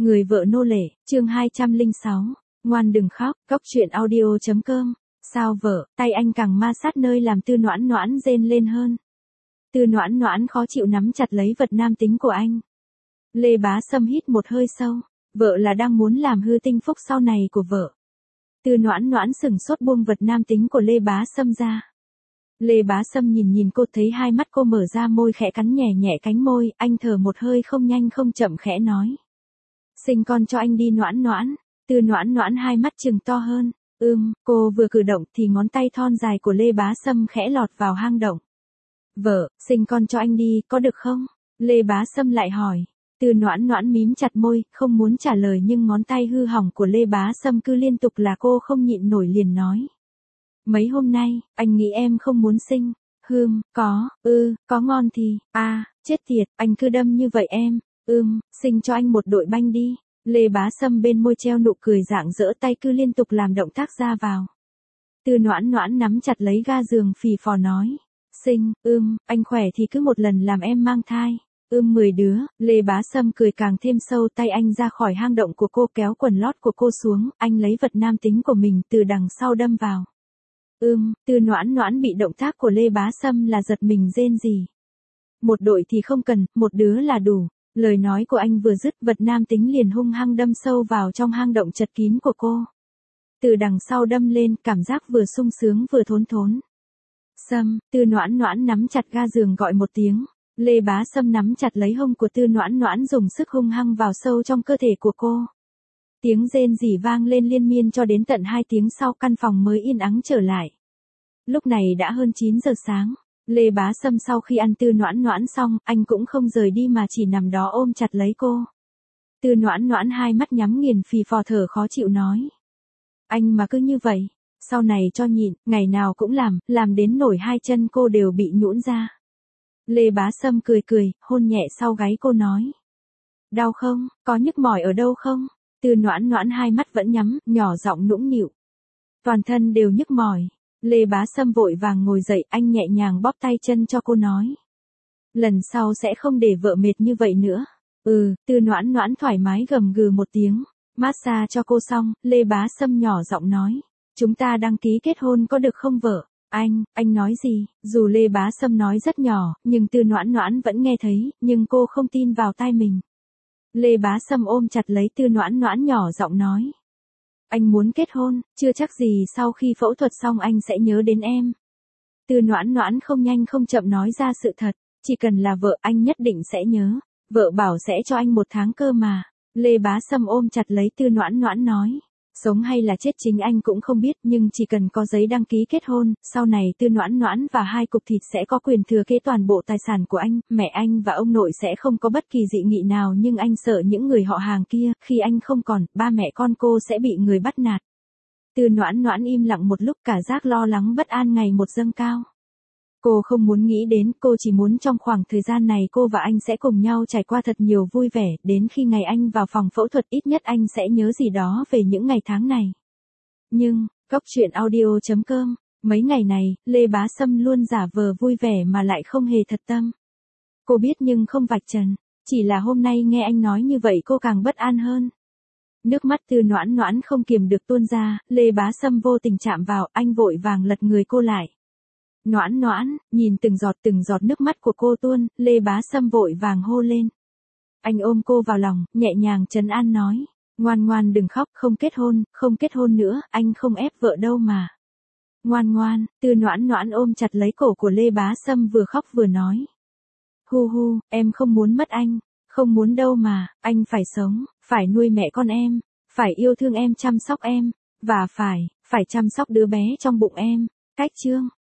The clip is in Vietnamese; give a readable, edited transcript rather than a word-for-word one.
Người vợ nô lệ, chương 206. Ngoan đừng khóc, cóc truyện audio.com. Sao vợ, tay anh càng ma sát nơi làm Tư Noãn Noãn rên lên hơn. Tư Noãn Noãn khó chịu nắm chặt lấy vật nam tính của anh. Lê Bá Sâm hít một hơi sâu, vợ là đang muốn làm hư tinh phúc sau này của vợ. Tư Noãn Noãn sửng sốt buông vật nam tính của Lê Bá Sâm ra. Lê Bá Sâm nhìn cô, thấy hai mắt cô mở ra, môi khẽ cắn nhẹ nhẹ cánh môi, anh thở một hơi không nhanh không chậm khẽ nói. Sinh con cho anh đi Noãn Noãn. Tư Noãn Noãn hai mắt trừng to hơn. Cô vừa cử động thì ngón tay thon dài của Lê Bá Sâm khẽ lọt vào hang động. Vợ, sinh con cho anh đi, có được không? Lê Bá Sâm lại hỏi. Tư Noãn Noãn mím chặt môi, không muốn trả lời, nhưng ngón tay hư hỏng của Lê Bá Sâm cứ liên tục là cô không nhịn nổi liền nói. Mấy hôm nay, anh nghĩ em không muốn sinh. Có ngon thì, chết tiệt, anh cứ đâm như vậy em. Sinh cho anh một đội banh đi. Lê Bá Sâm bên môi treo nụ cười rạng rỡ, tay cứ liên tục làm động tác ra vào. Tư Noãn Noãn nắm chặt lấy ga giường phì phò nói. Sinh, anh khỏe thì cứ một lần làm em mang thai. 10 đứa, Lê Bá Sâm cười càng thêm sâu, tay anh ra khỏi hang động của cô, kéo quần lót của cô xuống, anh lấy vật nam tính của mình từ đằng sau đâm vào. Tư Noãn Noãn bị động tác của Lê Bá Sâm là giật mình rên rỉ. Một đội thì không cần, một đứa là đủ. Lời nói của anh vừa dứt, vật nam tính liền hung hăng đâm sâu vào trong hang động chật kín của cô. Từ đằng sau đâm lên, cảm giác vừa sung sướng vừa thốn thốn. Sâm, Tư Noãn Noãn nắm chặt ga giường gọi một tiếng. Lê Bá Sâm nắm chặt lấy hông của Tư Noãn Noãn, dùng sức hung hăng vào sâu trong cơ thể của cô. Tiếng rên rỉ vang lên liên miên cho đến tận 2 tiếng sau, căn phòng mới yên ắng trở lại. Lúc này đã hơn 9 giờ sáng. Lê Bá Sâm sau khi ăn Tư Noãn Noãn xong, anh cũng không rời đi mà chỉ nằm đó ôm chặt lấy cô. Tư Noãn Noãn hai mắt nhắm nghiền phì phò thở khó chịu nói. Anh mà cứ như vậy, sau này cho nhịn, ngày nào cũng làm đến nổi 2 chân cô đều bị nhũn ra. Lê Bá Sâm cười, hôn nhẹ sau gáy cô nói. Đau không, có nhức mỏi ở đâu không? Tư Noãn Noãn hai mắt vẫn nhắm, nhỏ giọng nũng nịu. Toàn thân đều nhức mỏi. Lê Bá Sâm vội vàng ngồi dậy, anh nhẹ nhàng bóp tay chân cho cô nói. Lần sau sẽ không để vợ mệt như vậy nữa. Tư Noãn Noãn thoải mái gầm gừ một tiếng. Massage cho cô xong, Lê Bá Sâm nhỏ giọng nói. Chúng ta đăng ký kết hôn có được không vợ? Anh nói gì? Dù Lê Bá Sâm nói rất nhỏ, nhưng Tư Noãn Noãn vẫn nghe thấy, nhưng cô không tin vào tai mình. Lê Bá Sâm ôm chặt lấy Tư Noãn Noãn nhỏ giọng nói. Anh muốn kết hôn, chưa chắc gì sau khi phẫu thuật xong anh sẽ nhớ đến em. Tư Noãn Noãn không nhanh không chậm nói ra sự thật, chỉ cần là vợ anh nhất định sẽ nhớ, vợ bảo sẽ cho anh 1 tháng cơ mà. Lê Bá Sâm ôm chặt lấy Tư Noãn Noãn nói. Sống hay là chết chính anh cũng không biết, nhưng chỉ cần có giấy đăng ký kết hôn, sau này Tư Noãn Noãn và 2 cục thịt sẽ có quyền thừa kế toàn bộ tài sản của anh, mẹ anh và ông nội sẽ không có bất kỳ dị nghị nào, nhưng anh sợ những người họ hàng kia, khi anh không còn, ba mẹ con cô sẽ bị người bắt nạt. Tư Noãn Noãn im lặng một lúc, cả giác lo lắng bất an ngày một dâng cao. Cô không muốn nghĩ đến, cô chỉ muốn trong khoảng thời gian này cô và anh sẽ cùng nhau trải qua thật nhiều vui vẻ, đến khi ngày anh vào phòng phẫu thuật ít nhất anh sẽ nhớ gì đó về những ngày tháng này. Nhưng, cóc truyện audio.com, mấy ngày này, Lê Bá Sâm luôn giả vờ vui vẻ mà lại không hề thật tâm. Cô biết nhưng không vạch trần, chỉ là hôm nay nghe anh nói như vậy cô càng bất an hơn. Nước mắt Tư Noãn Noãn không kiềm được tuôn ra, Lê Bá Sâm vô tình chạm vào, anh vội vàng lật người cô lại. Noãn Noãn, nhìn từng giọt nước mắt của cô tuôn, Lê Bá Sâm vội vàng hô lên. Anh ôm cô vào lòng, nhẹ nhàng trấn an nói. Ngoan ngoan đừng khóc, không kết hôn nữa, anh không ép vợ đâu mà. Ngoan ngoan, Tư Noãn Noãn ôm chặt lấy cổ của Lê Bá Sâm vừa khóc vừa nói. Em không muốn mất anh, không muốn đâu mà, anh phải sống, phải nuôi mẹ con em, phải yêu thương em, chăm sóc em, và phải chăm sóc đứa bé trong bụng em. Cách chương.